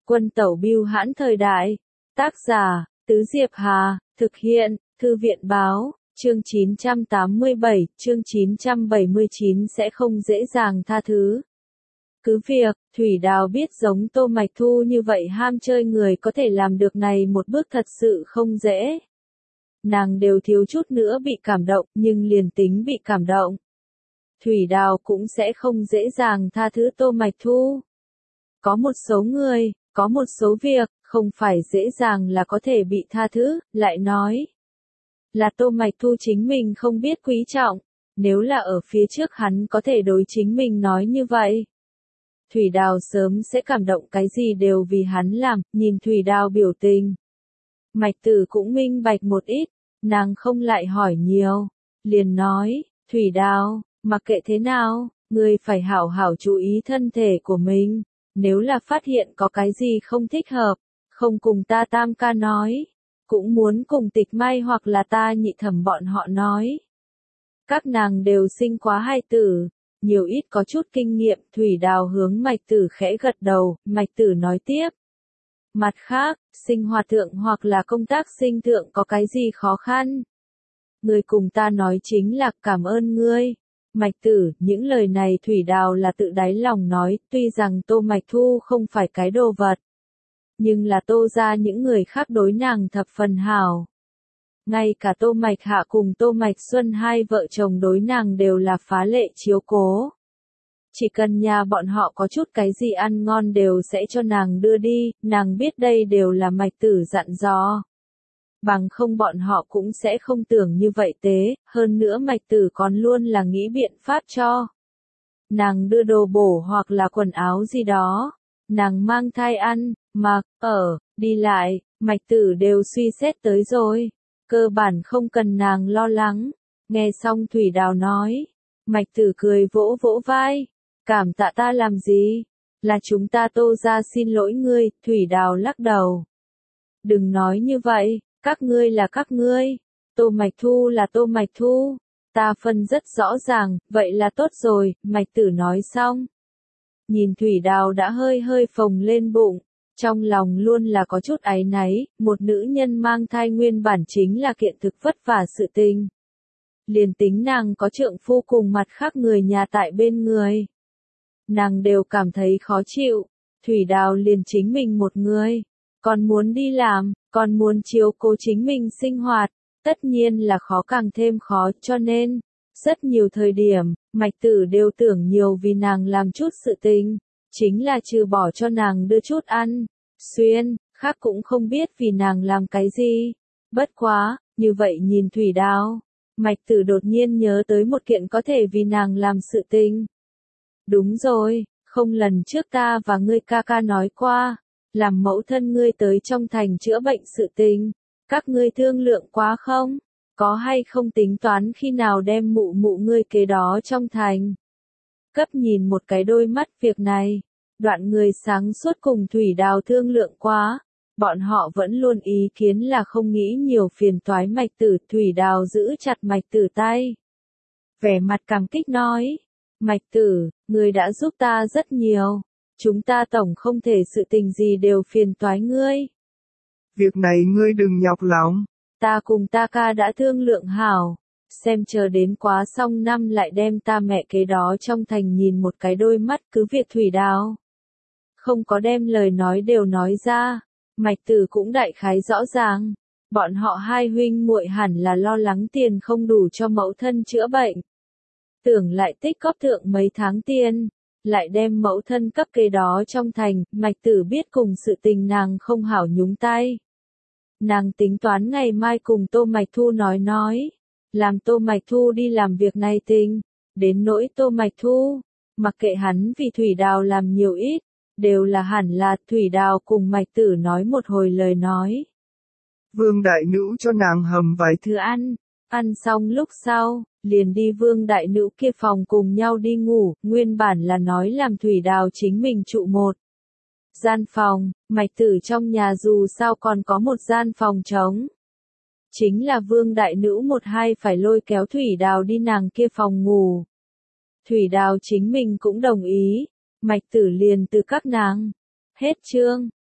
Quân tẩu bưu hãn thời đại. Tác giả, Tứ Diệp Hà, thực hiện, Thư viện báo, chương 987, chương 979 sẽ không dễ dàng tha thứ. Cứ việc, Thủy Đào biết giống Tô Mạch Thu như vậy ham chơi người có thể làm được này một bước thật sự không dễ. Nàng đều thiếu chút nữa bị cảm động, nhưng liền tính bị cảm động. Thủy Đào cũng sẽ không dễ dàng tha thứ Tô Mạch Thu. Có một số người, có một số việc, không phải dễ dàng là có thể bị tha thứ, lại nói. Là Tô Mạch Thu chính mình không biết quý trọng, nếu là ở phía trước hắn có thể đối chính mình nói như vậy. Thủy Đào sớm sẽ cảm động cái gì đều vì hắn làm, nhìn Thủy Đào biểu tình. Mạch Tử cũng minh bạch một ít, nàng không lại hỏi nhiều, liền nói, Thủy Đào, mặc kệ thế nào, ngươi phải hảo hảo chú ý thân thể của mình, nếu là phát hiện có cái gì không thích hợp, không cùng ta Tam ca nói, cũng muốn cùng Tịch Mai hoặc là ta Nhị Thẩm bọn họ nói. Các nàng đều sinh quá hai tử, nhiều ít có chút kinh nghiệm. Thủy Đào hướng Mạch Tử khẽ gật đầu, Mạch Tử nói tiếp. Mặt khác, sinh hoạt thượng hoặc là công tác sinh thượng có cái gì khó khăn? Ngươi cùng ta nói chính là cảm ơn ngươi. Mạch Tử, những lời này Thủy Đào là tự đáy lòng nói, tuy rằng Tô Mạch Thu không phải cái đồ vật. Nhưng là Tô ra những người khác đối nàng thập phần hảo. Ngay cả Tô Mạch Hạ cùng Tô Mạch Xuân hai vợ chồng đối nàng đều là phá lệ chiếu cố. Chỉ cần nhà bọn họ có chút cái gì ăn ngon đều sẽ cho nàng đưa đi, nàng biết đây đều là Mạch Tử dặn dò. Bằng không bọn họ cũng sẽ không tưởng như vậy tế, hơn nữa Mạch Tử còn luôn là nghĩ biện pháp cho. Nàng đưa đồ bổ hoặc là quần áo gì đó, nàng mang thai ăn, mặc, ở, đi lại, Mạch Tử đều suy xét tới rồi. Cơ bản không cần nàng lo lắng. Nghe xong Thủy Đào nói, Mạch Tử cười vỗ vỗ vai, cảm tạ ta làm gì? Là chúng ta Tô ra xin lỗi ngươi. Thủy Đào lắc đầu. Đừng nói như vậy, các ngươi là các ngươi, Tô Mạch Thu là Tô Mạch Thu, ta phân rất rõ ràng, vậy là tốt rồi. Mạch Tử nói xong. Nhìn Thủy Đào đã hơi hơi phồng lên bụng. Trong lòng luôn là có chút áy náy, một nữ nhân mang thai nguyên bản chính là kiện thực vất vả sự tình. Liền tính nàng có trượng phu cùng mặt khác người nhà tại bên người. Nàng đều cảm thấy khó chịu, Thủy Đào liền chính mình một người, còn muốn đi làm, còn muốn chiếu cố chính mình sinh hoạt, tất nhiên là khó càng thêm khó, cho nên, rất nhiều thời điểm, Mạch Tử đều tưởng nhiều vì nàng làm chút sự tình. Chính là trừ bỏ cho nàng đưa chút ăn, xuyên, khác cũng không biết vì nàng làm cái gì. Bất quá, như vậy nhìn Thủy Đào, Mạch Tử đột nhiên nhớ tới một kiện có thể vì nàng làm sự tình. Đúng rồi, không lần trước ta và ngươi ca ca nói qua, làm mẫu thân ngươi tới trong thành chữa bệnh sự tình, các ngươi thương lượng quá không? Có hay không tính toán khi nào đem mụ mụ ngươi kế đó trong thành? Cấp nhìn một cái đôi mắt việc này. Đoạn người sáng suốt cùng Thủy Đào thương lượng quá, bọn họ vẫn luôn ý kiến là không nghĩ nhiều phiền toái. Mạch Tử. Thủy Đào giữ chặt Mạch Tử tay. Vẻ mặt cảm kích nói, Mạch Tử, ngươi đã giúp ta rất nhiều, chúng ta tổng không thể sự tình gì đều phiền toái ngươi. Việc này ngươi đừng nhọc lòng. Ta cùng ta ca đã thương lượng hảo, xem chờ đến quá xong năm lại đem ta mẹ kế đó trong thành nhìn một cái đôi mắt. Cứ việc Thủy Đào không có đem lời nói đều nói ra, Mạch Tử cũng đại khái rõ ràng, bọn họ hai huynh muội hẳn là lo lắng tiền không đủ cho mẫu thân chữa bệnh. Tưởng lại tích góp thượng mấy tháng tiền, lại đem mẫu thân cấp kế đó trong thành. Mạch Tử biết cùng sự tình nàng không hảo nhúng tay. Nàng tính toán ngày mai cùng Tô Mạch Thu nói, làm Tô Mạch Thu đi làm việc này tình. Đến nỗi Tô Mạch Thu, mặc kệ hắn vì Thủy Đào làm nhiều ít, đều là hẳn là. Thủy Đào cùng Mạch Tử nói một hồi lời nói. Vương đại nữ cho nàng hầm vài thứ ăn xong lúc sau, liền đi Vương đại nữ kia phòng cùng nhau đi ngủ. Nguyên bản là nói làm Thủy Đào chính mình trụ một gian phòng, Mạch Tử trong nhà dù sao còn có một gian phòng trống. Chính là Vương đại nữ một hai phải lôi kéo Thủy Đào đi nàng kia phòng ngủ. Thủy Đào chính mình cũng đồng ý, Mạch Tử liền từ các nàng. Hết chương.